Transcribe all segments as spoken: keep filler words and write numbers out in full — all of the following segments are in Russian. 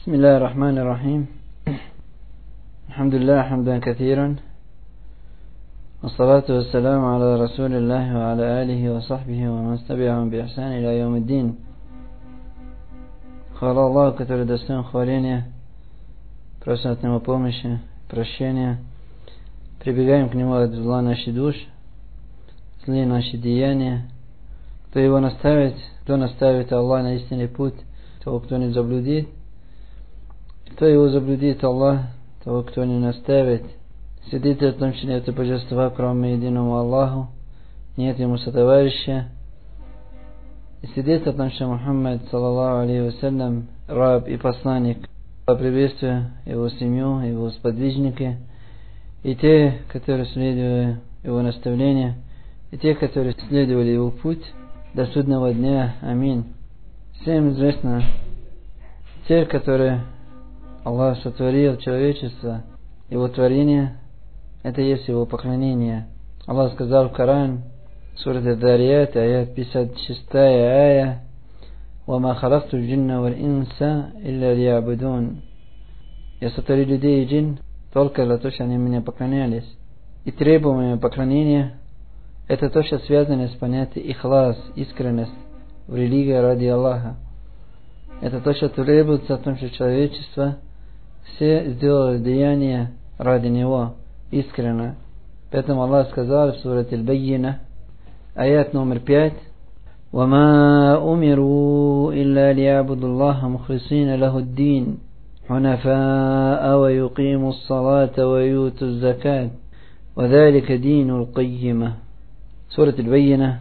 بسم الله الرحمن الرحيم. الحمد لله حمدا كثيرا، والصلاة والسلام على رسول الله وعلى آله وصحبه ومن تبعهم بإحسان إلى يوم الدين. Хвала Аллаху, который достоин хваления, просим от Него помощи, прощения. Прибегаем к Нему от зла нашей души, злые наши деяния. Кто Его наставит, кто наставит Аллах на истинный путь, того, кто не заблудит. Кто его заблудит, Аллах, того, кто не наставит. Свидетель о том, что нет божества, кроме единому Аллаху, нет ему сотоварища. И свидетель о том, что Мухаммад, саллаллаху алейхи вассалям, раб и посланник. Приветствую его семью, его сподвижники, и те, которые следовали его наставлению, и те, которые следовали его путь до судного дня. Аминь. Всем известно, те, которые Аллах сотворил человечество, его творение, это есть его поклонение. Аллах сказал в Коран, сура Ад-Дарият, аят пятьдесят шестая ая: «Вама халакту джинна валь инса илля лиябудун». Я сотворил людей и джин только для того, чтобы они меня поклонялись. И требуемое поклонение — это то, что связано с понятием ихлас, искренность в религии ради Аллаха. Это то, что требуется о том, что человечество все сделали деяния ради Него, искренне. Поэтому Аллах сказал в суре Аль-Баййина, аят номер пять: «Вама умиру илля лиябуду Аллаха мухлисина лаху ад-дин, хунафаа ва юқиму ас-салата ва юту az-закат, ва залика дину ал-каййима». Сура Аль-Баййина,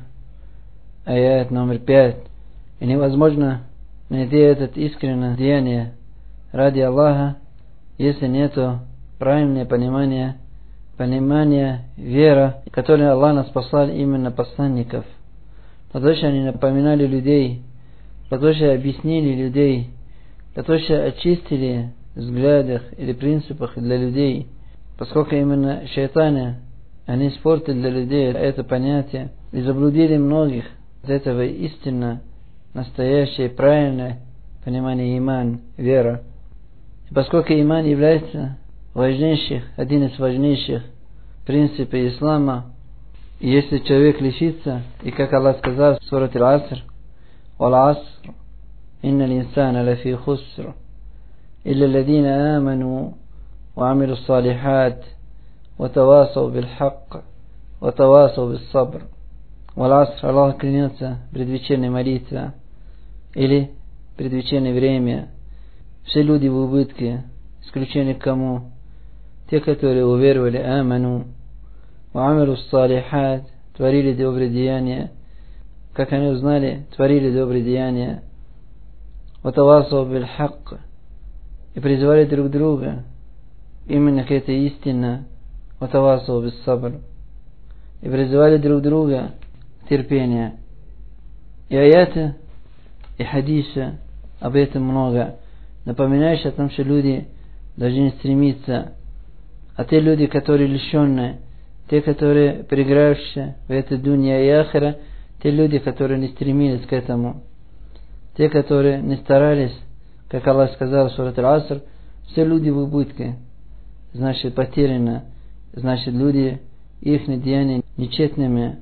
аят номер пять. И невозможно найти это искреннее деяние ради Аллаха, если нету правильного понимания, понимания, вера, которой Аллах нас послал именно посланников. Потому что они напоминали людей, потому что объяснили людей, потому что очистили взглядах или принципах для людей. Поскольку именно шайтаны, они испортили для людей это понятие и заблудили многих от этого истинно настоящее правильное понимание иман, вера. И поскольку иман является важнейших, один из важнейших принципов ислама, и если человек лишится, и как Аллах сказал в суре Аль-Аср, «Вал-аср, инна л-инсана лафи хуср, илля ладина аману, ва амилу салихат, ва тавасау бил-хакк, ва тавасау бил-сабр». Вал-аср, Аллах клянется предвечерной молитве, или предвечерное время. Все люди в убытке, исключение кому? Те, которые уверовали, аману, ва амилу салихат, творили добрые деяния. Как они узнали, творили добрые деяния. Ва тавасау бил-хакк, и призывали друг друга именно к этой истине. Ва тавасау бил-сабр, и призывали друг друга к терпению. И аяты, и хадисы об этом много, напоминающие о том, что люди должны стремиться. А те люди, которые лишенные, те, которые проигравшие в этой дунья и ахира, те люди, которые не стремились к этому, те, которые не старались, как Аллах сказал в суре Аль-Аср, все люди в убытке, значит потеряны, значит люди, их деяния нечестными,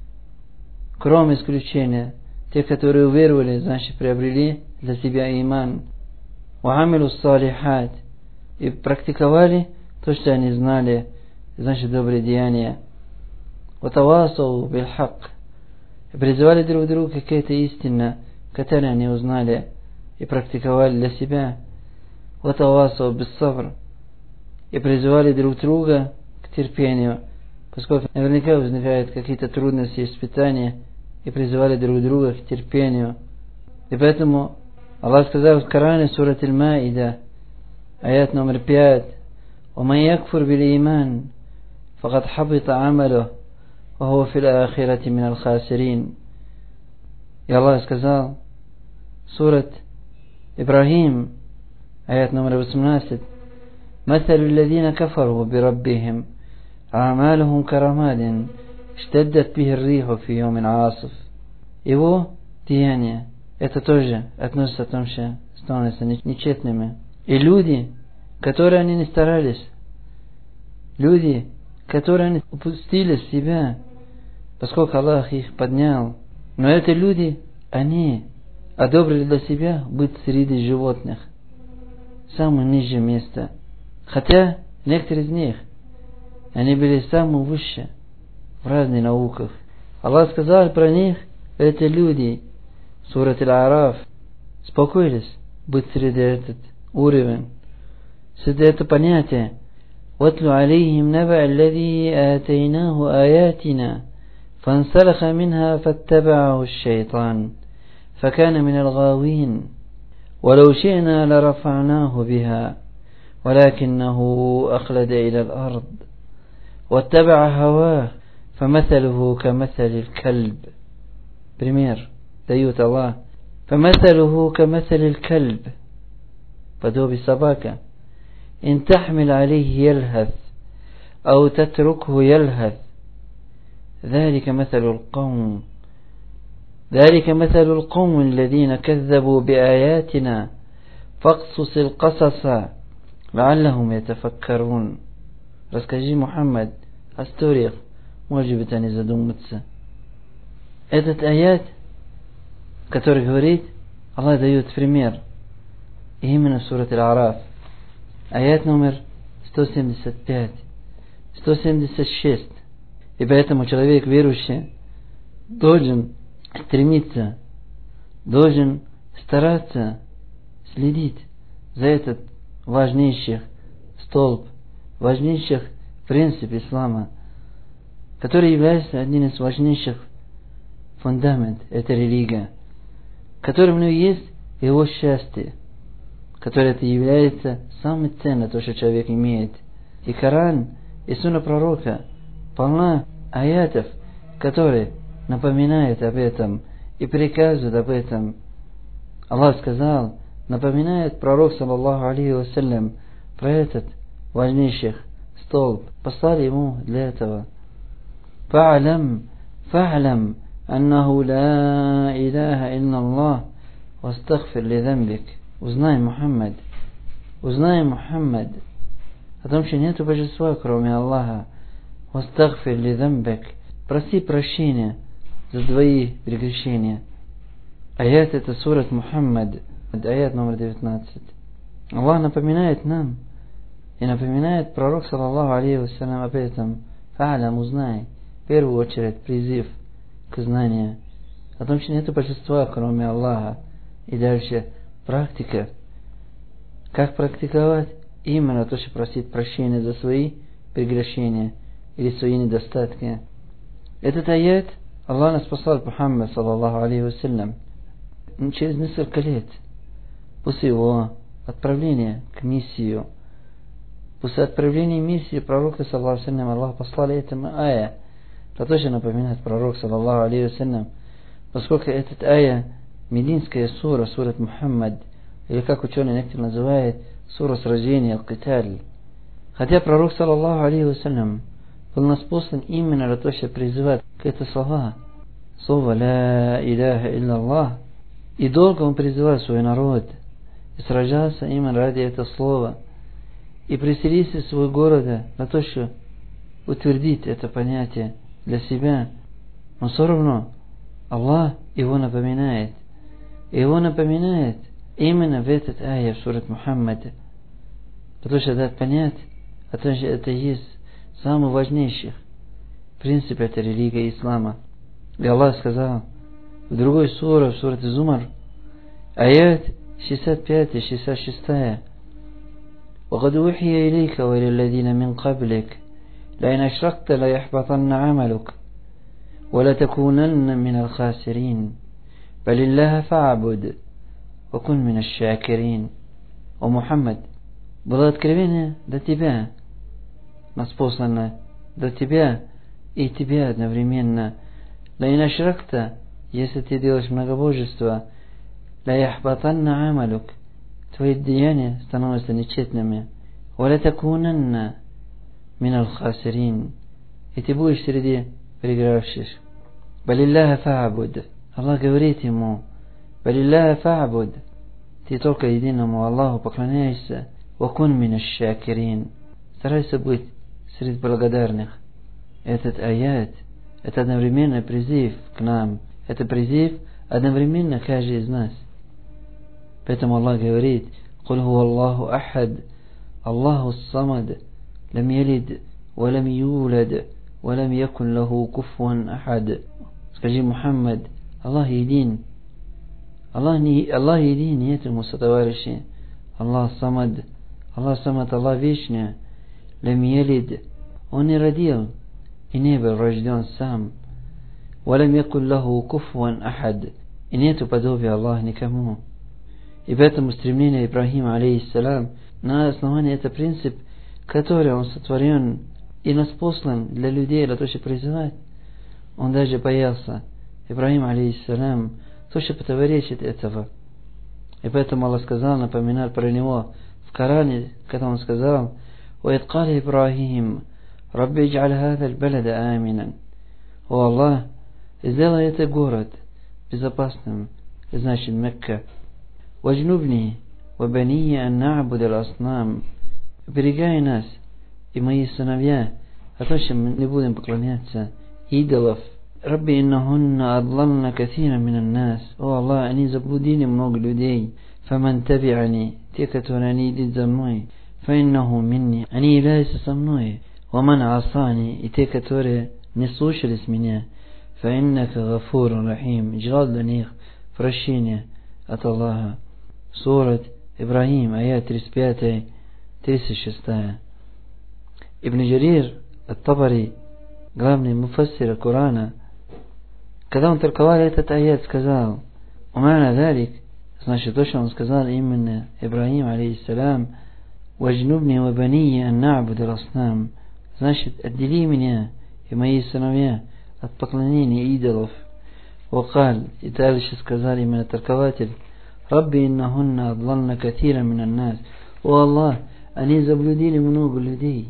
кроме исключения. Те, которые уверовали, значит приобрели для себя иман. Ва амилу салихат, и практиковали то, что они знали, значит добрые деяния. Ва тавасау бил-хакк, и призывали друг друга к этой истине, которую они узнали и практиковали для себя. Ва тавасау бис-сабр, и призывали друг друга к терпению, поскольку наверняка возникают какие-то трудности и испытания, и призывали друг друга к терпению. И поэтому Аллах сказал в Коране, сура Аль-Маида, аят номер пять: «Ваман якфур бил-иман, факад хабита амалух, ва хуа фил ахирати минал хасирин». И Аллах сказал, сура Ибрахим, аят номер восемнадцать: «Маталу аллазина кафару бираббихим, а'малухум карамадин, штаддат бихи ар-риху фи йомин асиф». Его деяния, это тоже относится к тому, что становятся нечестными. И люди, которые они не старались, люди, которые они упустили себя, поскольку Аллах их поднял, но эти люди, они одобрили для себя быть среди животных, самое нижнее место. Хотя некоторые из них, они были самые высшие в разных науках. Аллах сказал про них, эти люди, в сурате Аль-Араф, спокоились быть среди этот уровень, среди это понятие. وَاتْلُ عَلَيْهِمْ نَبَأَ الَّذِي آتَيْنَاهُ آيَاتِنَا فانسلخ منها فاتبعه الشيطان فكان من الغاوين ولو شئنا لرفعناه بها ولكنه أخلد إلى الأرض واتبع هواه فمثله كمثل الكلب. Пример дает Аллах. فمثله كمثل الكلب, подобие собака. إن تحمل عليه يلهث أو تتركه يلهث ذلك مثل القوم ذلك مثل القوم الذين كذبوا بآياتنا فاقصص القصص لعلهم يتفكرون. Расскажи, Мухаммад, о историях, может быть, они задумаются. Этот аят, который говорит, Аллах дает пример, именно в сурате Аль-Араф, аят номер сто семьдесят пять, сто семьдесят шесть. И поэтому человек верующий должен стремиться, должен стараться следить за этот важнейший столб, важнейших принцип ислама, который является одним из важнейших фундаментов этой религии, которым у него есть его счастье, которое это является самым ценным, то, что человек имеет. И Коран, и Сунна пророка полна аятов, которые напоминают об этом и приказывают об этом. Аллах сказал, напоминает пророк, саллаллаху алейхи вассалям, про этот важнейший столб. Послали ему для этого. فَعْلَمْ فَعْلَمْ أَنَّهُ لَا إِلَهَ إِلَّا اللَّهُ وَاسْتَغْفِرْ لِذَنْبِكَ. Узнай, Мухаммад, узнай, Мухаммад, о том, что нет божества, кроме Аллаха. وَاسْتَغْفِرْ لِذَنْبِكَ. Проси прощения за твои прегрешения. Аят это сурат Мухаммад, аят номер девятнадцать. Аллах напоминает нам и напоминает пророк, саллаллаху алейхи вассалям, об этом. Фа'алям, узнай. В первую очередь призыв к знанию о том, что нет божества, кроме Аллаха. И дальше практика. Как практиковать? Именно то, что просить прощения за свои прегрешения или свои недостатки. Этот аят Аллах нас послал Мухаммад, саллаллаху алейхи вассалям, через несколько лет после его отправления к миссию. После отправления миссии пророка, саллаллаху алейхи вассалям, Аллах послал этому ая. Это тоже напоминает пророк, саллаллаху алейхи вассалям, поскольку этот ая мединская сура, сурат Мухаммад, или как ученые некоторые называют, сура сражения, аль-Киталь. Хотя пророк, саллаллаху алейхи вассалям, был нас послан именно для того, чтобы призывать к этим словам. Слово «Ла иляха илля Аллах». И долго он призывал свой народ. И сражался именно ради этого слова. И преселился в свой город на то, чтобы утвердить это понятие для себя. Но все равно Аллах его напоминает. И его напоминает именно в этот аят, в сурат Мухаммад. Потому что дать понять, а то, что это есть самый важнейший принцип этой религии ислама. И Аллах сказал в другой суре, в сурате Зумар, аят шестьдесят пять и шестьдесят шесть. وَقَدْ أُوحِيَ إِلَيْكَ وَإِلَى الَّذِينَ مِنْ قَبْلِكَ لَئِنْ أَشْرَكْتَ لَيَحْبَطَنَّ عَمَلُكَ وَلَتَكُونَنَّ مِنَ الْخَاسِرِينَ بَلِ اللَّهَ فَاعْبُدْ وَكُنْ مِنَ الشَّاكِرِينَ. О Мухаммад, было откровение до тебя, нас послано до тебя и тебя одновременно. لَئِنْ أَشْرَكْتَ, если ты делаешь многобожество, لَيَحْبَطَنَّ عَمَلُكَ, твои деяния становятся нечестными. وَلَتَكُونَنَّ مِنَ الْخَاسِرِينَ, и ты будешь среди проигравших. بَلِ اللَّهَ فَاعْبُدْ, Аллах говорит ему, بَلِ اللَّهَ فَاعْبُدْ, ты только единому Аллаху поклоняешься. Вакун минаш шакирин. Старайся быть среди благодарных. Этот аят, это одновременно призыв к нам. Это призыв одновременно каждый из нас. Поэтому Аллах говорит: «Куль хуа Аллаху ахад, Аллаху самад, лам ялид, ва лам юлад, ва лам якун лаху куфуан ахад». Скажи, Мухаммад, Аллах един. Аллах, не, Аллах един, нет ему сотоварища. Аллах самад. Аллах самад, Аллах вечный. Лам ялид. Он не родил и не был рожден сам. Ва лам якун лаху куфуан ахад. И нету подобия Аллах никому. И поэтому стремление Ибрахима, алейхиссалям, на основании это принцип, который он сотворен и нас послан для людей, для того, чтобы призывать. Он даже боялся. Ибрахим, алейхиссалям, то, что противоречит этого. И поэтому Аллах сказал, напоминал про него в Коране, когда он сказал: «Уэд кали Ибрахим, Рабби идж'аль хаза аль-балада аминан». О Аллах, сделай этот город безопасным, значит Мекка. «Ваджнубни, вабани ан на'буд аль-аснам». Берегай нас и мои сыновья, а то, что мы не будем поклоняться идолов. «Рабби иннахунна адлална каthира минан нас». О Аллах, они заблудили много людей. «Фаман таби'ани», те, которые они идут за мной. «Фаиннаху минни», они являются со мной. «Ваман асани», и те, которые не слушались меня. «Фаиннака гафурун рахим», желал для них прощения от Аллаха. Сурат Ибрахим, аят тридцать пять тридцать шесть. Ибн Джарир ат-Табари, главный муфассир Корана, когда он толковал этот аят, сказал: «Умана далик», значит, то, что он сказал именно Ибрахим, алейхиссалям, «Ваджнубни ва бани ан на'буд аль-аснам», значит, отдели меня и мои сыновья от поклонения идолов. Вакал, и дальше сказал именно толкователь: «Рабби иннахунна адлална каthира минан нас». О Аллах, они заблудили много людей.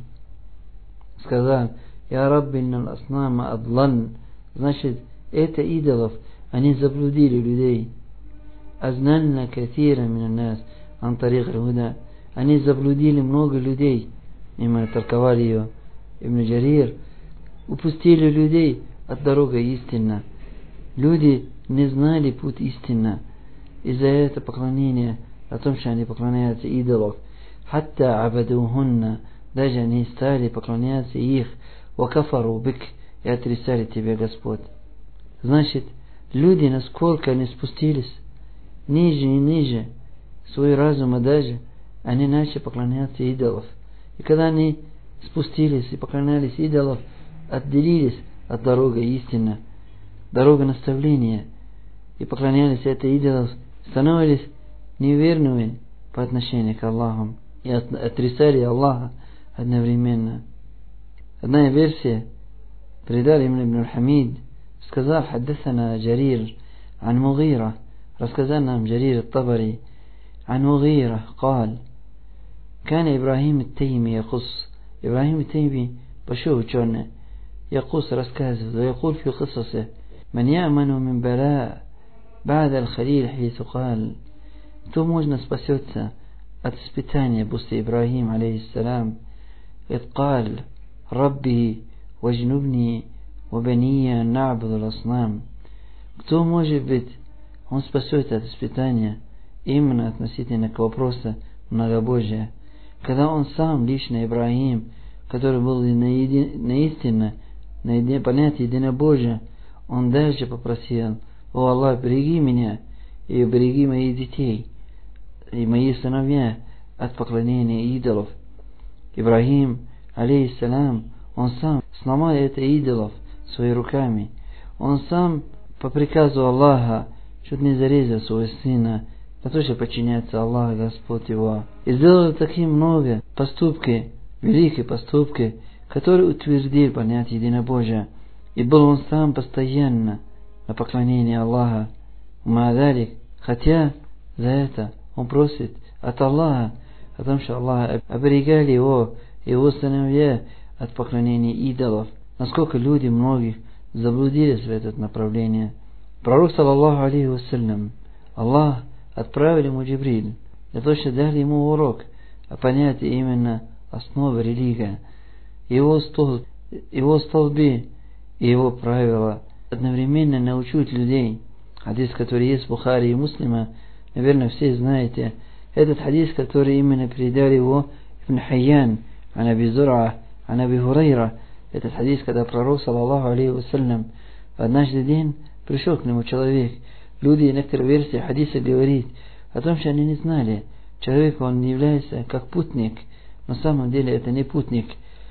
Сказал: «Я Рабби иннал аснама адлан», значит, это идолов, они заблудили людей. «Азнанна каthира минан нас ан тарик аль-худа», они заблудили много людей. Именно толковали ее Ибн Джарир, упустили людей от дороги истинно. Люди не знали путь истинно. Из-за этого поклонения, о том, что они поклоняются идолов, хатта абадухунна, даже они стали поклоняться их, вакафару бик, и отрицали тебя, Господь. Значит, люди, насколько они спустились ниже и ниже, свой разум, даже они начали поклоняться идолов. И когда они спустились и поклонялись идолов, отделились от дороги истины, дорога наставления, и поклонялись этой идолов, становились неверными по отношению к Аллаху и отрицали Аллаха одновременно. Одна версия передали им Ибн Хамид, сказал: «Хаддасана Джарир ан Мугира», рассказал нам Джарир ат-Табари ан Мугира, قال: كان إبراهيم التيمي يقص، إبراهيم التيمي большой ученый, يقص рассказывает, ويقول في قصصه: من يأمن من بلاء بعد الخليل حيث قال، кто можно спасется от испытания после Ибрахима, алейхиссалям, إذ قال: ربي واجنبني وبني أن نعبد الأصنام. Кто может быть, он спасется от испытания именно относительно к вопросу многобожия, когда он сам, лично Ибрахим, который был наистинно на понятие единобожия, он дальше попросил: «О Аллах, береги меня и береги моих детей и мои сыновья от поклонения идолов». Ибрахим, алейхиссалям, он сам сломал это идолов своими руками. Он сам по приказу Аллаха чуть не зарезал своего сына, потому что подчиняется Аллаху, Господь его. И сделал такие много поступки, великие поступки, которые утвердили понятие единобожия. И был он сам постоянно на поклонении Аллаха. Мадалик, хотя за это он просит от Аллаха о том, что Аллах оберегали его и его сыновья от поклонения идолов. Насколько люди многих заблудились в это направление. Пророк, саллаллаху алейхи вассалям, Аллах отправили ему Джибриль, для того, чтобы дали ему урок о понятии именно основы религии, его, стол, его столбы и его правила. Одновременно научить людей. Хадис, который есть в Бухари и Муслима, наверное, все знаете. Этот хадис, который именно передали его Ибн Хайян, ан Аби Зур'а, ан Аби Хурайра. Этот хадис, когда пророк, саллаллаху алейхи вассалям, однажды день пришел к нему человек. Люди, некоторые версии хадиса говорит о том, что они не знали. Человек, он является как путник. На самом деле это не путник.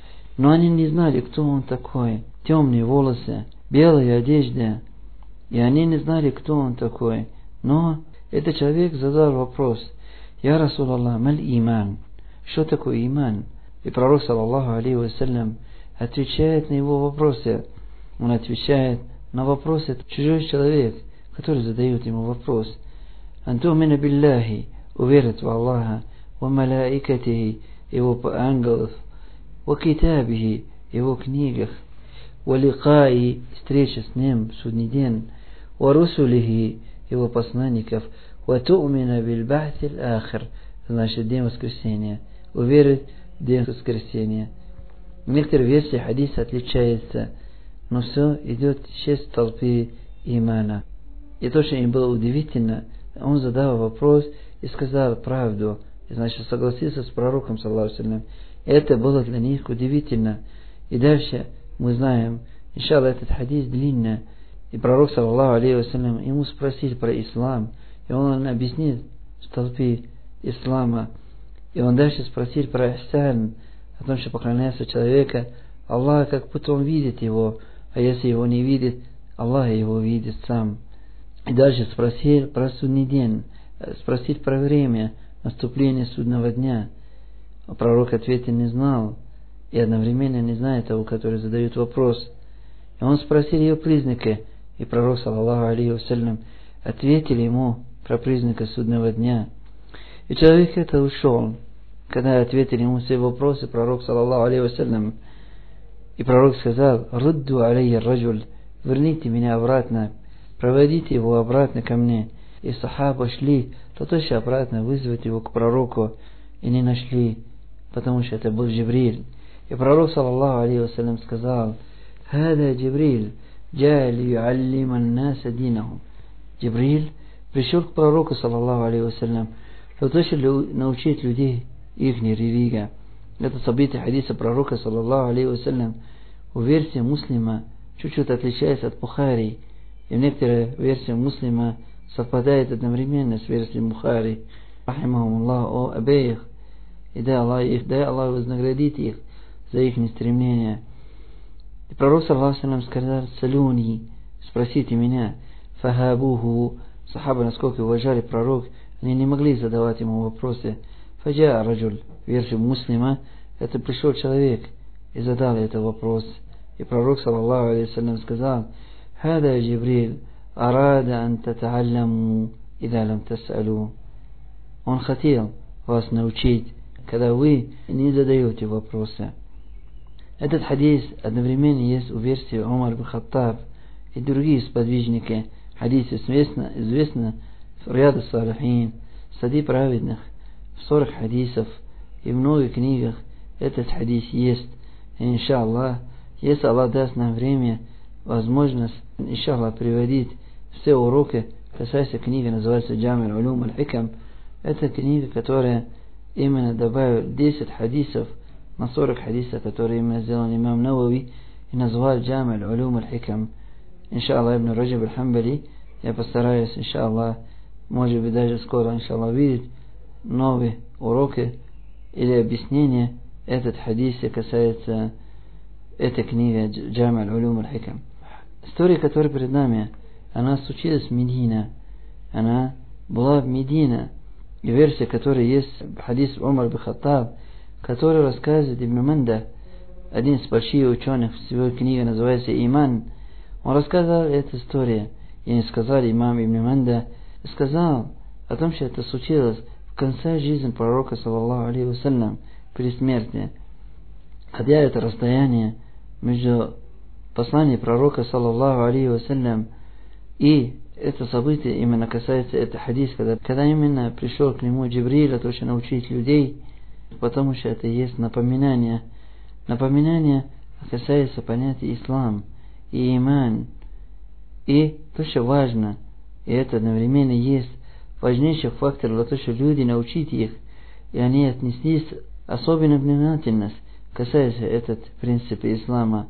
Но они не знали, кто он такой. Темные волосы, белая одежда. И они не знали, кто он такой. Но этот человек задал вопрос: «Я Расул Аллах, маль иман?» Что такое иман? И пророк, саллаллаху алейхи вассалям, отвечает на его вопросы. Он отвечает на вопросы чужой человек, который задает ему вопрос. «Антумина билляхи», уверит в Аллаха, «ва малаикатихи», его ангелов, «ва китабихи», его книгах, «ва ликаи», встреча с ним, судный день, «ва русулихи», его посланников, «ва ту'мина бил бахти аль-ахир», значит день воскресения, уверит в день воскресения. Некоторые версии хадиса отличаются, но все идет через толпы имана. И то, что им было удивительно, он задал вопрос и сказал правду, и, значит, согласился с пророком, саллаллаху алейхи ва саллям. Это было для них удивительно. И дальше мы знаем, иншаллах, этот хадис длинный, и пророк, саллаллаху алейхи ва саллям, ему спросил про ислам, и он объяснил столпы ислама. И он дальше спросил про ихсан, о том, что поклоняется человека Аллах, как будто он видит его, а если его не видит, Аллах его видит сам. И дальше спросил про судный день, спросил про время наступления судного дня. А пророк ответа не знал, и одновременно не знает того, который задает вопрос. И он спросил ее признаки, и пророк, саллаллаху алейхи вассалям, ответил ему про признаки судного дня. И человек это ушел. Когда ответили ему все вопросы, пророк, саллаллаху алейхи вассалям, и пророк сказал: «Рудду алейхи раджуль», верните меня обратно, проводите его обратно ко мне. И сахаба шли, тотчас обратно вызвать его к пророку, и не нашли, потому что это был Джибриль. И пророк, саллаллаху алейхи вассалям, сказал: «Хада Джибриль, джа ли юаллима ан-наса динахум». Джибриль пришел к пророку, саллаллаху алейхи вассалям, тотчас научить людей их религии. Это событие хадиса пророка, саллаллаху алейхи вассалям, в версии Муслима чуть-чуть отличается от Бухари, и в некоторые версии Муслима совпадает одновременно с версией Бухари. Рахимахумуллах, о обеих, и дай Аллах их, дай Аллах вознаградит их за их стремление. И пророк, саллаллаху алейхи вассалям, сказал: «Салюни», спросите меня. Фахабуху, сахаба, насколько уважали пророк, они не могли задавать ему вопросы. Фаджа раджуль, версию Муслима, это пришел человек и задал этот вопрос. И пророк, саллаллаху алейхи вассалям, сказал: «Хада Джибриль, арада ан татаалламу, ида лам тасалу». Он хотел вас научить, когда вы не задаете вопросы. Этот хадис одновременно есть у версии Умар бин Хаттаб и другие сподвижники. Хадис известно, известно в Рияд ас-Салихин, сади праведных, в сорок хадисов и в многих книгах этот хадис есть. И иншаллах, если Аллах даст нам время, возможность, иншаллах, приводить все уроки, касаясь книги, называется Джами аль-Улум аль-Хикам. Это книга, которая именно добавила десять хадисов на сорок хадисов, которые именно сделал имам Навави и назвал Джами аль-Улум аль-Хикам. Иншаллах, Ибн Раджаб аль-Хамбали, я постараюсь, иншаллах, может быть даже скоро, иншаллах, видеть новые уроки или объяснения этот хадис касается этой книги Джами аль-Улум аль-Хикам. История, которая перед нами, она случилась в Медине. Она была в Медине. И версия, которая есть в хадис Умар бин Хаттаб, который рассказывает Ибн Манда, один из больших ученых, в своей книге называется «Иман». Он рассказал эту историю. И не сказал имам Ибн Манда, сказал о том, что это случилось в конце жизни пророка, саллаллаху алейхи вассалям, при смерти. Хотя это расстояние между посланием пророка, саллаллаху алейхи вассалям, и это событие именно касается, это хадис, когда, когда именно пришел к нему Джибриль, то, что научить людей, потому что это есть напоминание. Напоминание касается понятия ислам и иман. И то, что важно, и это одновременно есть важнейший фактор для того, что люди научить их, и они отнеслись особенно внимательность, касается этот принцип ислама,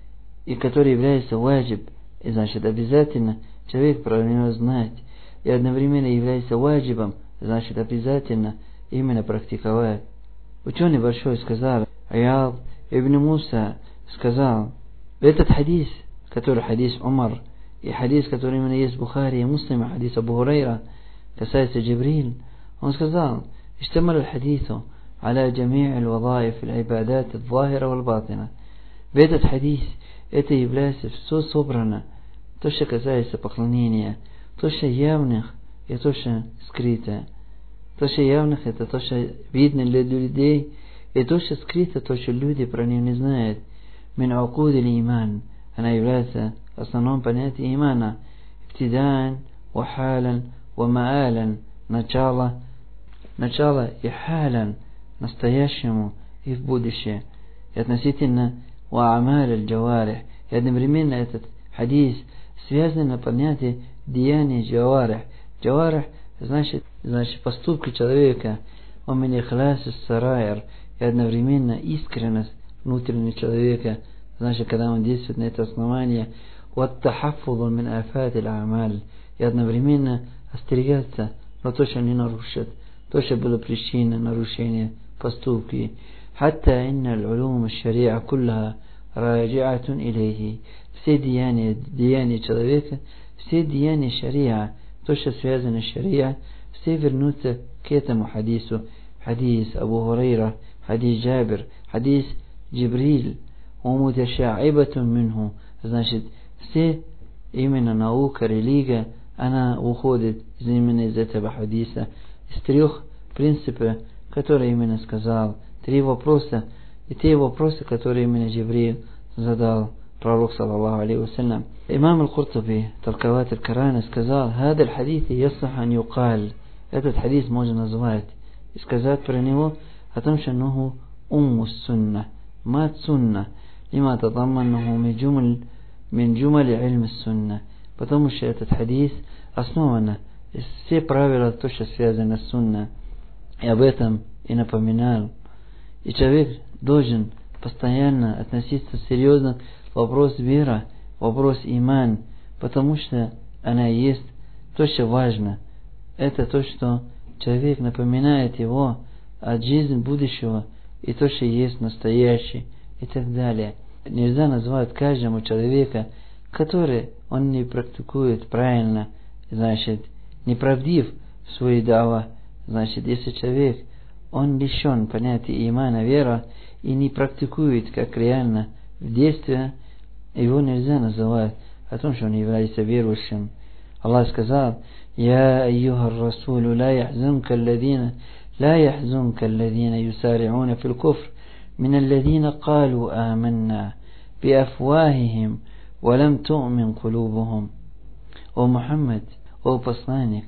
и который является ваджиб, и значит обязательно человек про него знать, и одновременно является ваджибом, значит обязательно именно практиковать. Ученый большой сказал, Аял ибн Муса сказал, этот хадис, который хадис Умар, и хадис, который именно есть в Бухари и Муслиме, хадис Абу Хурайра, касается Джибриль, он сказал, اشتمل الحديث على جميع الوظائف العبادات الظاهرة والباطنة. В этот хадис это является все собрано, то, что касается поклонения, то, что явных и то, что скрытое. То, что явных, это то, что видно для людей, и то, что скрыто, то, что люди про него не знают. Мин акуд или иман, она является основным понятием имана. Иптидан, вахалан, вамаалан, начало, начало и халян, настоящему и в будущее. И относительно ваамаль аль-джаварих, и одновременно этот хадис связан на понятие деяния джаварих. Джаварих значит, значит поступки человека, он меня хлас сарайр, и одновременно искренность внутреннего человека, значит, когда он действует на это основание, вот тахаффуду мин афат аль-амаль, и одновременно остерегаться на то, что не нарушит, то, что было причиной нарушения поступки. Хатта инна аль-улум аль-шариа куллаха раджиатун илейхи. Все деяния, деяния человека, все деяния шариа, то, что связано с шариа, все вернутся к этому хадису. Хадис Абу Хурайра, хадис Джабир, хадис Джибриль, умуташа'ибатун минху. Значит, все именно наука, религия, она уходит именно из этого хадиса, из трех принципов, которые именно сказал, три вопроса, и те вопросы, которые именно Джибриль задал пророк, саллаллаху алейхи вассалям. Имам аль-Куртуби, толкователь Корана, сказал, «Хад аль-хадис яссах ан юкаль». Этот хадис можно назвать и сказать про него о том, что нуху умму сунна, мат сунна, лима татамманнаху мин джумаль мин джумали ильм сунна, потому что этот хадис основан из все правила, то, что связано с сунна, и об этом и напоминал. И человек должен постоянно относиться серьезно к вопросу веры, вопрос иман, потому что она есть то, что важно. Это то, что человек напоминает его от жизни будущего и то, что есть настоящий и так далее. Нельзя назвать каждому человека, который он не практикует правильно, значит, неправдив в своей даве. Значит, если человек, он лишен понятия имана, вера, и не практикует как реально в действии, его нельзя называть о том, что он является верующим. Аллах сказал, «Я айюха расулю ла яхзунка алладина, ла яхзунка алладина юсари'уна фил куфр, мин алладина калу аманна, би афвахихим, ва лам ту'мин кулубухум». О Мухаммад, о посланник,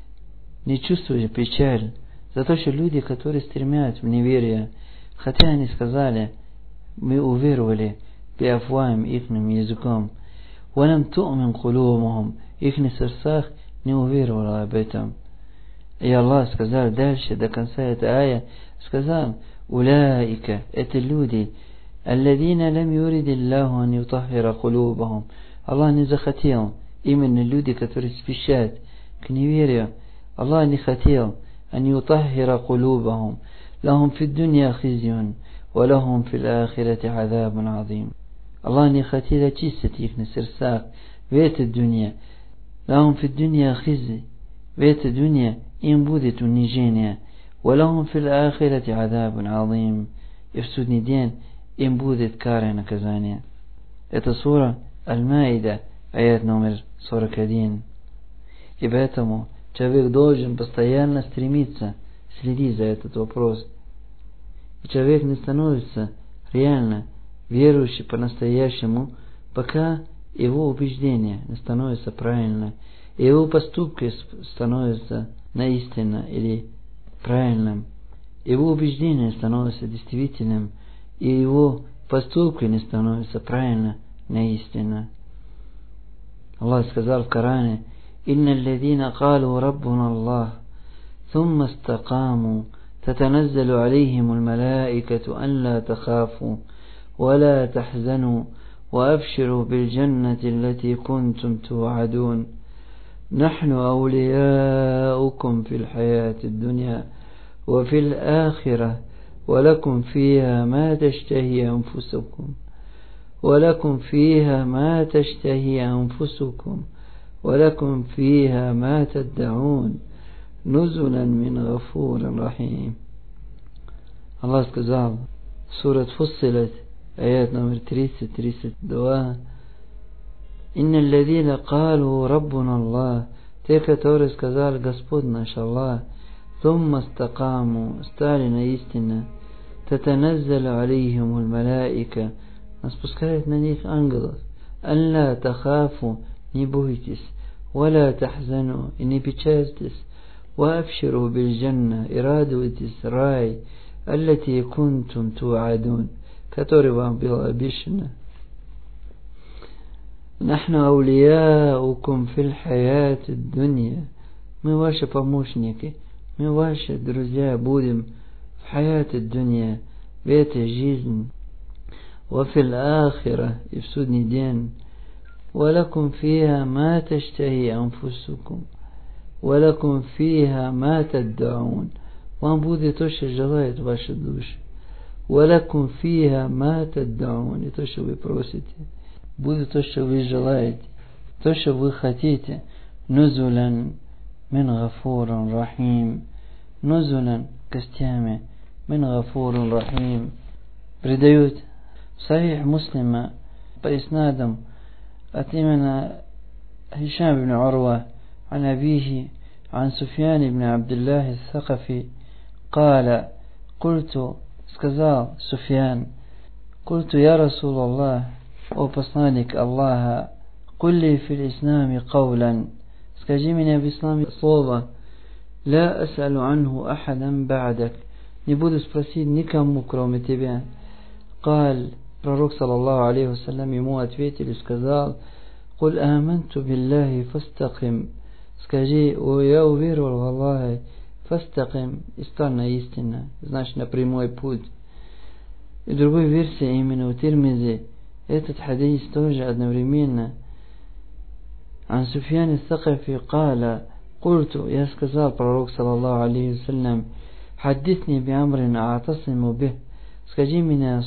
не чувствуй печаль за то, что люди, которые стремятся в неверие, хотя они сказали, мы уверовали би афвахим, ихним языком, ва лам ту'мин кулубухум, их сердцах не уверовало об этом. И Аллах сказал дальше, до конца этой ая, сказал, «Уляика» — это люди, «Алладина лам юрид Аллаху ан ютаххира кулубахум». Аллах не захотел, именно люди, которые спешат к неверию, Аллах не хотел, ан ютаххира кулубахум, лахум фи дунья хизюн, ва лахум фи ахирати азабун азим. Аллах не хотел очистить их на сердцах в этой дунье. Лахум фи дунья хизи, в этой дунье им будет унижение. Валахум фил ахирати азабун азим, и в судный день им будет кара и наказание. Это сура Аль-Маида, аят номер сорок один. И поэтому человек должен постоянно стремиться следить за этот вопрос. И человек не становится реально верующим по-настоящему, пока его убеждение не становится правильно, и его поступки становятся наистинно или правильным, его убеждение становится действительным, и его поступки не становятся правильно, наистинно. Аллах сказал в Коране: «Инна алладина калу раббуна Аллах, thumma istaqamu, татаназзалу алейхимул малаикату ан ла тахафу, ва ла тахзану, ва абширу биль джаннати аллати кунтум ту'адун. Нахну аулияукум фил хаяти дунья, ва фил ахира, ва лакум фиха ма таштахи анфусукум». ولكم فيها ما تشتهي أنفسكم ولكم فيها ما تدعون نزلا من غفور رحيم. Allah сказал, сурат Фуссилат, аят номер тридцать тридцать два: «Инна алладина калу раббуна Аллах», те, которые сказали: Господь наш Аллах, «Thumma стакаму», стали наистина, «Татаназзалу алейхимул малаика», спускает на них ангелов, «Алла тахафу», не бойтесь, «Валя тахзану», и не печальтесь, «Ва абширу биль джанна», и радуйтесь рай, «Аллати кунтум ту'адун», который вам было обещано. «Нахну аулияукум фил хаяти дунья», мы ваши помощники, мы ваши друзья будем в хаяти дунья, в этой жизни. وفي الآخرة и в судный день. ولكم فيها ما تشتهي أنفسكم ولكم فيها ما تدعون, вам будет то, что желает ваша душа. ولكم فيها ما تدعون, и то, что вы просите, будет то, что вы желаете, то, что вы хотите. نزلا من غفور رحيم, نزلا гостями, من غفور رحيم. Предают Сахих Муслима по иснадам от имени Хишам ибн Урва عن أبيه عن سفيان بن عبد الله الثقفي قال: قلت, сказал Суфьян, قلت يا رسول الله, о посланник Аллаха, قل لي في الإسلام قولا, скажи мне в исламе слово, لا أسأل عنه أحدا بعدك, не буду спросить никому кроме тебя. قال, пророк саллаллаху алейхи вассалям ему ответил и сказал: «Куль аманту биллахи фастаким», скажи: «О, я уверовал в Аллаха, фастаким», и стань на истину, значит на прямой путь. И в другой версии именно у Тирмизи этот хадис тоже одновременно. Ан Суфьян ас-Сакафи قال: قلت, я сказал пророк саллаллаху алейхи вассалям: «Хаддисни би амрин а'тасиму бих», скажи мне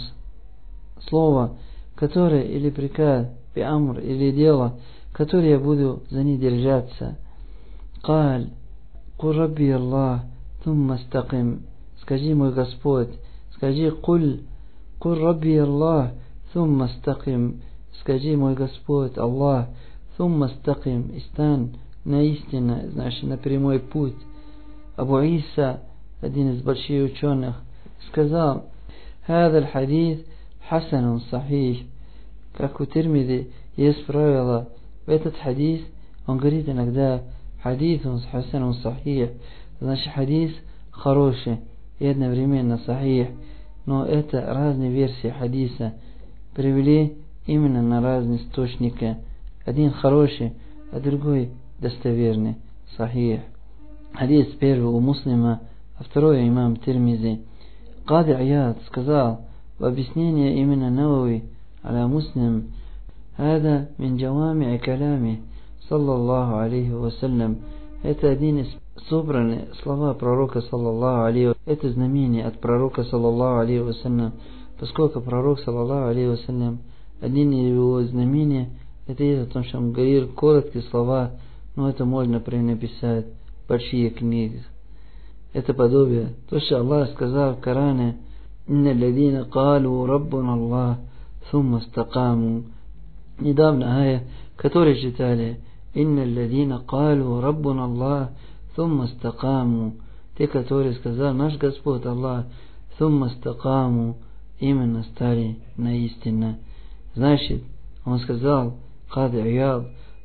слово, которое или приказ, би амр, или дело, которое я буду за ней держаться. قال: قل ربي الله ثم استقم, скажи мой Господь, скажи قل, قل ربي الله ثم استقم, скажи мой Господь Аллах, ثم استقم, и стань на истину, значит на прямой путь. Абу Иса, один из больших ученых, сказал: هذا الحديث حسن صحيح. Как у Тирмизи есть правило, в этот хадис он говорит иногда хадисун хасан сахих, значит хадис хороший и одновременно сахих, но это разные версии хадиса, привели именно на разные источники. Один хороший, а другой достоверный, сахих. Хадис первый у Муслима, а второй имам Тирмизи. Кади Аяд сказал в объяснении именно Навави аля Муслим: «Хада мин джавами калями саллаллаху алейхи вассалям». Это один из собранных слова пророка саллаллаху алейхи вассалям. Это знамение от пророка саллаллаху алейхи вассалям, поскольку пророк саллаллаху алейхи вассалям, один из его знамений, это есть о том, что он говорил короткие слова, но это можно написать большие книги. Это подобие. То, что Аллах сказал в Коране: «Инна алладина калу раббуна Аллах, thumma стакаму». Недавно ая, которые читали: «Инна алладина калу раббуна Аллах, thumma стакаму». Те, которые сказали: наш Господь Аллах, thumma стакаму, именно стали на истину. Значит, он сказал, Кади Аяд: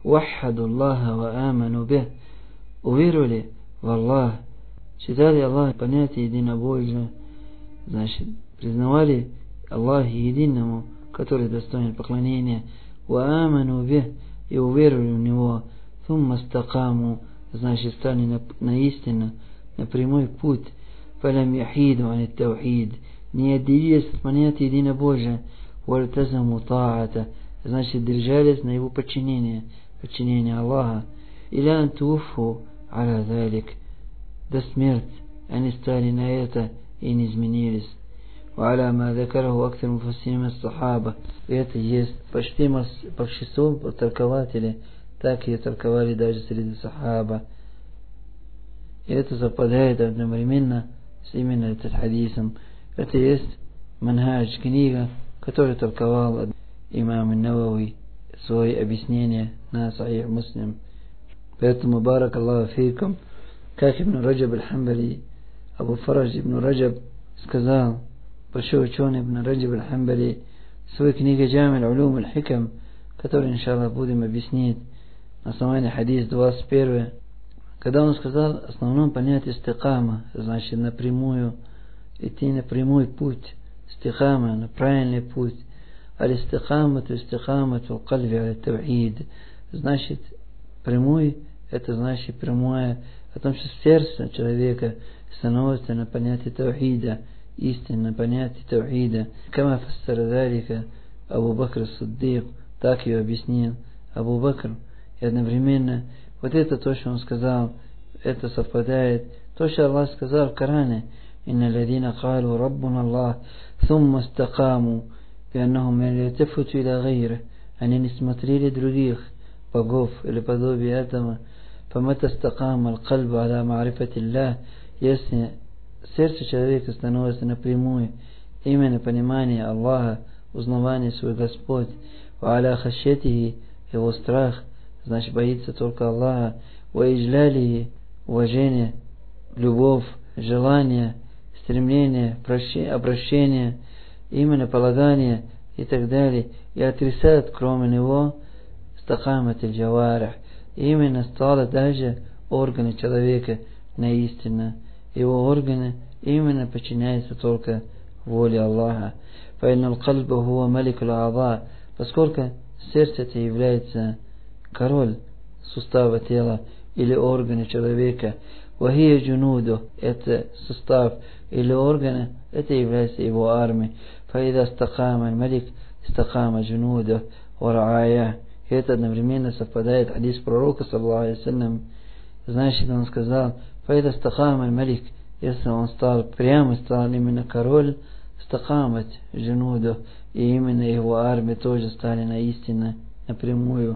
ваххаду Аллаха ва аману бих, уверовали в Аллах, считали Аллах понятие единобожия, значит, признавали Аллаха единому, который достоин поклонения, ва аману бих, и уверовали в Него, сумма стакаму, значит, стали на, на истину, на прямой путь, фалям яхиду ани таухид, не отделились от понятия единобожия, вальтазаму таата, значит, держались на его подчинение, подчинение Аллаха, иля антуфу аля залик, до смерти они стали на это и не изменились. وعلى ما ذكره أكثر مفسرين من الصحابة, и это есть почти большинство толкователей, так и толковали даже среди сахаба. И это совпадает одновременно с именно этим хадисом. Это есть манхадж, книга, которую толковал имам ан-Навави, свои объяснения на Сахих Муслим. Поэтому барак Аллаху фейкум, как Ибн Раджаб аль-Хамбали, Абу Фарадж Ибн Раджаб сказал, большой ученый Ибн Раджаб аль-Хамбали, в своей книге Джами аль-Улум аль-Хикам, которую, иншаллах, будем объяснить на основании хадис двадцать один, когда он сказал основном понятие истикама, значит напрямую, идти на прямой путь, истикама, на правильный путь, аль-истикамату истикамату кальви аль-тавхид, значит прямой, это значит прямое, о том, что сердце человека становится на понятие тавхида, истинное понятие тавхида. Кама фассара залика Абу Бакр ас-Сиддик, так ее объяснил Абу Бакр. И одновременно вот это то, что он сказал, это совпадает. То, что Аллах сказал в Коране, «Инна ладина калу Раббуна Аллах, thumma стакаму, бианнахум ялтафуту иля гайрих». Они не смотрели других богов или подобие этого. فمتى استقام القلب على معرفة الله, если сердце человека становится напрямую именно понимание Аллаха, узнавание свой Господь, وعلى خشيته, его страх, значит боится только Аллаха, وإجلاله, уважение, любовь, желание, стремление, обращение, именно полагание и так далее, и отрицает кроме него стакамат аль-джаварих, именно стало даже органы человека на истину. Его органы именно подчиняются только воле Аллаха. فإن القلب هو ملك الأعضاء, поскольку сердце это является король сустава тела или органы человека. وهي جنوده, это сустав или органы, это является его армией. فإذا استقام الملك استقام جنوده ورعاياه. И это одновременно совпадает хадис пророка, саллаллаху алейхи ва саллям. Значит, он сказал, «Фаида стахам аль-малик», если он стал прямо, стал именно король, стахамат джунуду, и именно его армия тоже стали на истину, напрямую,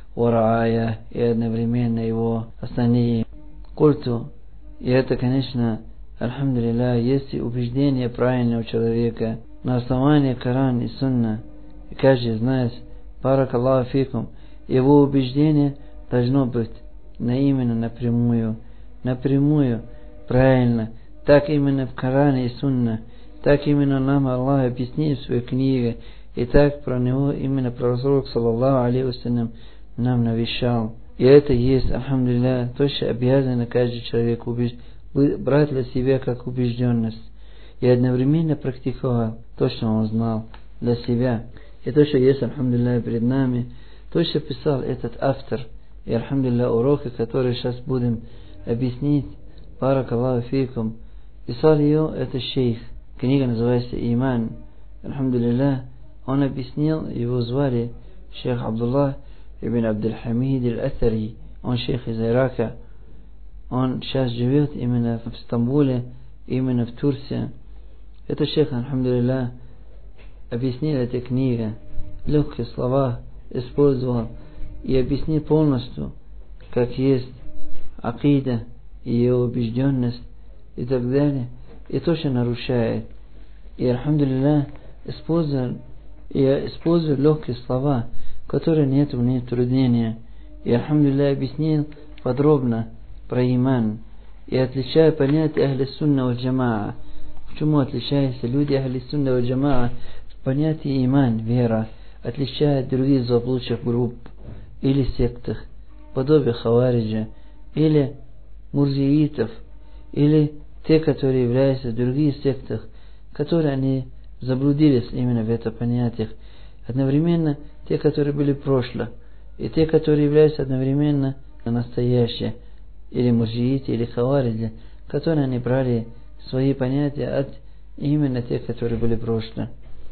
варая, и одновременно его остальные культу. И это, конечно, альхамдулилля, есть убеждение правильного человека на основании Корана и Сунна. И каждый знает, барак Аллаху фикум, его убеждение должно быть на именно напрямую, напрямую, правильно, так именно в Коране и Сунна, так именно нам Аллах объяснил в своей книге, и так про него именно пророк, саллаллаху алейхи ва саллям, нам навещал. И это есть, альхамдулилля, то, что обязан каждый человек убеж... брать для себя как убежденность, и одновременно практиковал то, что он знал для себя. И то, что есть, альхамдулилля, перед нами, то, что писал этот автор, и, альхамдулилля, уроки, которые сейчас будем объяснить, барак Аллаху фикум, писал ее этот шейх. Книга называется «Иман». Альхамдулилля, он объяснил, его звали шейх Абдуллах ибн Абдул-Хамид аль-Атари, он шейх из Ирака. Он сейчас живет именно в Стамбуле, именно в Турции. Это шейх, альхамдулилля, объяснил эту книгу, легкие слова использовал и объяснил полностью, как есть акида и ее убежденность и так далее, и то, что нарушает. И, альхамдулилля, использовал, и использовал легкие слова, которые нет в них труднения. И, альхамдулилля, объяснил подробно про иман и отличая понятие ахли сунна валь джамаа. Почему отличаются люди ахли сунна валь джамаа? Понятие иман, вера, отличает других заблудших групп. или сектах, подобие хавариджа, или мурзиитов, или те, которые являются в других сектах, которые они заблудились именно в это понятиях. Одновременно те, которые были в прошлом, и те, которые являются одновременно настоящие, или муржииты, или хавариджи, которые они брали свои понятия от именно тех, которые были в прошлом.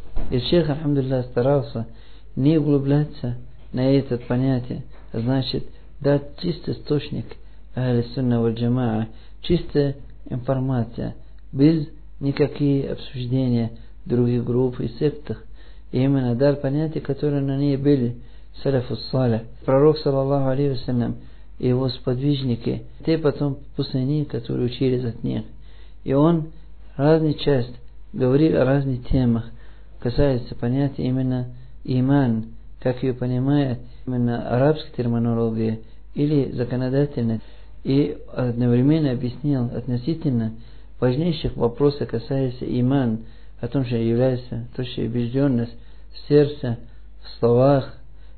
И шейх, альхамдулилlah, старался не углубляться на это понятие, значит, дать чистый источник ахли сунна валь джамаа, чистая информация, без никаких обсуждений других групп и сектах. И именно дать понятия, которые на ней были саляфу салих. Пророк, саллаллаху алейхи вассалям, и его сподвижники, те потом после них, которые учились от них. И он разный часть говорил о разных темах, касается понятия именно иман, как ее понимает именно арабская терминология или законодательная, и одновременно объяснил относительно важнейших вопросов, касается иман, о том, что является то, что убежденность в сердце, в словах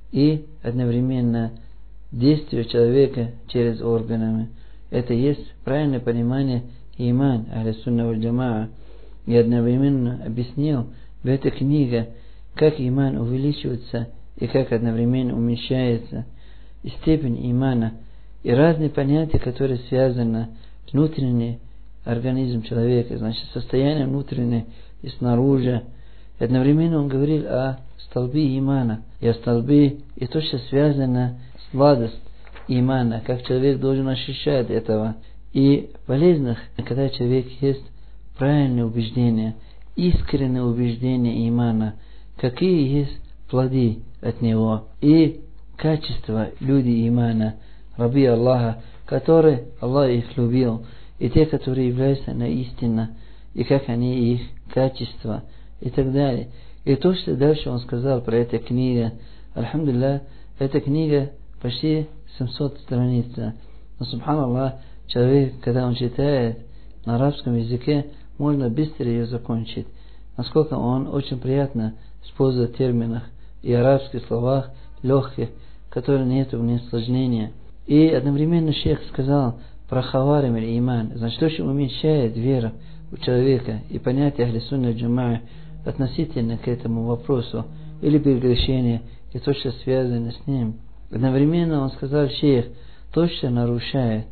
и одновременно действие человека через органами. Это есть правильное понимание иман ахли сунна валь джамаа. И одновременно объяснил в этой книге, как иман увеличивается и как одновременно уменьшается, и степень имана, и разные понятия, которые связаны с внутренним организмом человека, значит, состояние внутреннее и снаружи. И одновременно он говорил о столбе имана, и о столбе, и то, что связано с сладость имана, как человек должен ощущать этого. И полезных, когда человек есть правильное убеждение, искреннее убеждение имана, какие есть плоды от него, и качества люди имана, раби Аллаха, которые Аллах их любил, и те, которые являются на истину, и как они их качества, и так далее. И то, что дальше он сказал про эту книгу, альхамдулилlah, эта книга почти семьсот страниц. Но, субханаллах, человек, когда он читает на арабском языке, можно быстро ее закончить. Насколько он очень приятно использует в терминах и арабских словах легких, которые нет в них сложнения. И одновременно шейх сказал про хаварим или иман, значит, то, что уменьшает веру у человека и понятие ахли сунна джамаа относительно к этому вопросу, или прегрешение, и то, что связано с ним. Одновременно он сказал, шейх, то, что нарушает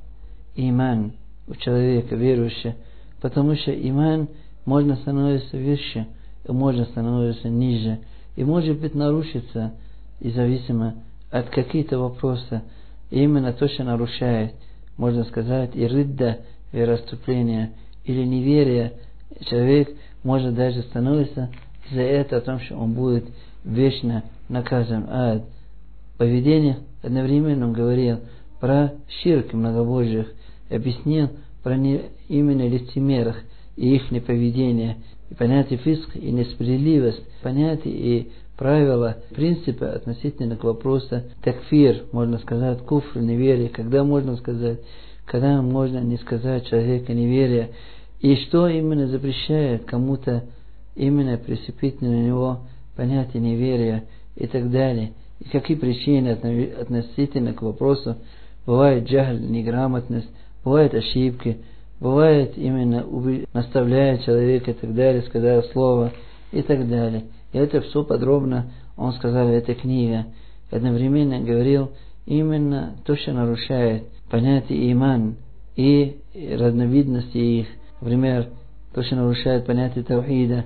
иман у человека, верующего, потому что иман можно становиться выше, и можно становиться ниже, и может быть нарушиться, и зависимо от каких-то вопросов, и именно то, что нарушает, можно сказать, и ридда, вероотступление, или неверие, человек может даже становиться за это о том, что он будет вечно наказан. А поведение, одновременно он говорил про ширк многобожьих, объяснил про не, именно лицемерах и их неповедение, и понятие фиск и несправедливость, понятие и правила, принципы относительно к вопросу такфир, можно сказать, куфр, неверие, когда можно сказать, когда можно не сказать человека неверие, и что именно запрещает кому-то именно прицепить на него понятие неверия и так далее, и какие причины относительно к вопросу. Бывает джахль, неграмотность, бывают ошибки, бывает именно наставляет человека и так далее, сказав слово и так далее. И это все подробно он сказал в этой книге. Одновременно говорил именно то, что нарушает понятие иман и разновидности их. Например, то, что нарушает понятие таухида,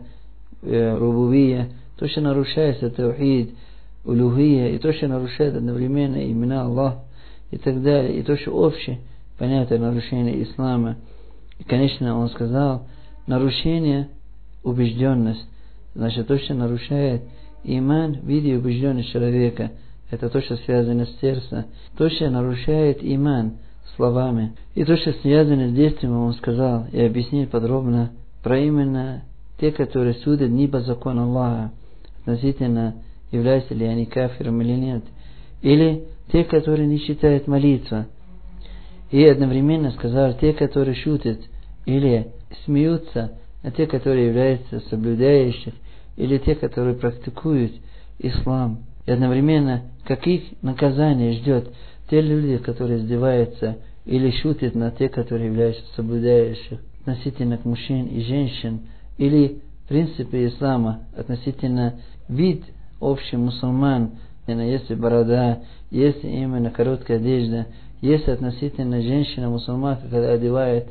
э, рубубия, то, что нарушается таухид, улухия, и то, что нарушает одновременно имена Аллаха и так далее, и то, что общее понятие нарушения ислама. И, конечно, он сказал, нарушение убежденность, значит, то, что нарушает иман в виде убежденности человека, это то, что связано с сердцем, то, что нарушает иман словами, и то, что связано с действием, он сказал и объяснил подробно про именно те, которые судят не по закону Аллаха, относительно являются ли они кафиром или нет, или те, которые не считают молитва, и одновременно сказал те, которые шутят или смеются, а те, которые являются соблюдающих, или те, которые практикуют ислам, И одновременно, каких наказаний ждет те люди, которые издеваются или шутят на те, которые являются соблюдающих относительно к мужчин и женщин, или принципы ислама относительно вид общий мусульман, если борода, если именно короткая одежда, если относительно женщина-мусульманка, когда одевает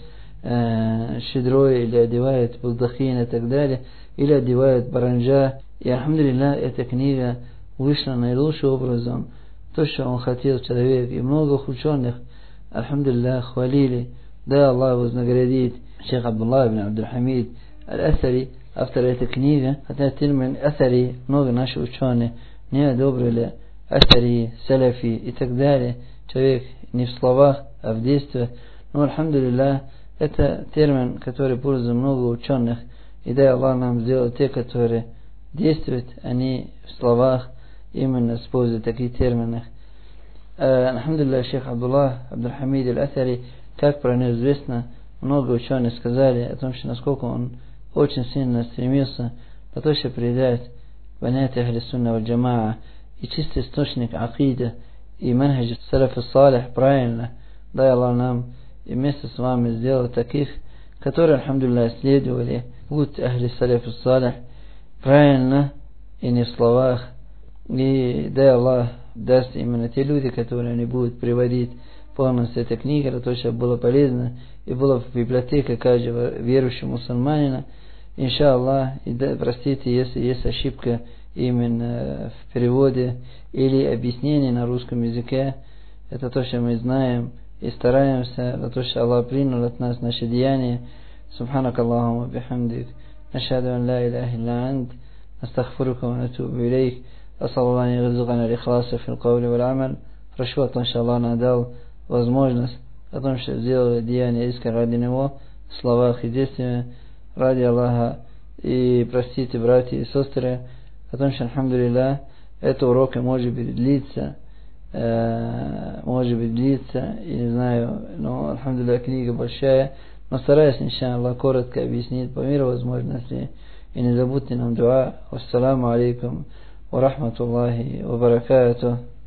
э, щедрой или одевает балдахин и так далее, или одевает баранджа. И, алхамдулилля, эта книга вышла наилучшим образом. То, что он хотел человек. И много ученых, алхамдулилля, хвалили. Да, Аллах вознаградит шейх Абдуллах ибн Абдул-Хамид аль-Асари, автор этой книги. Хотя термин Асари много наших ученых не одобрили. Асари, Салафи и так далее. Человек не в словах, а в действиях. Но, алхамдулилля, это термин, который пользуется много ученых. И дай Аллах нам сделал те, которые действуют, они в словах именно используют такие термины. Алхамдулилля, шейх Абдуллах Абдул-Хамид аль-Асари, как про него известно, много ученых сказали о том, что насколько он очень сильно стремился по то, что передать понятие Ахли Сунна валь Джамаа и чистый источник акида и манхадж салаф салих правильно. Дай Аллах нам и вместе с вами сделать таких, которые, алхамдулилля, следовали путь Ахли салаф салих правильно и не в словах. И дай Аллах даст именно те люди, которые они будут приводить полностью этой книги, для того, чтобы было полезно и было в библиотеке каждого верующего мусульманина. Иншаллах, и да, простите, если есть ошибка именно в переводе или объяснении на русском языке. Это то, что мы знаем и стараемся, за то, что Аллах принял от нас наши деяния. Субханак Аллахума бихамдик. Нашхаду ан ла илляха илля ант. Астагфирука ва натубу илейк. Ас'алу Аллаха ан ярзукана аль-ихласа фил каули валь амаль. Прошу о том, что Аллах нам дал возможность о том, что сделали деяния искренне ради Него, в словах и действиях ради Аллаха. И простите, братья и сестры, о том, что, алхамдулилля, это уроки может быть длиться, э, может быть длиться, и не знаю, но, алхамдулилля, книга большая, но стараюсь, иншаллах, коротко объяснить по мере возможности. И не забудьте нам дуа. Ассаламу алейкум ва рахматуллахи ва баракатух.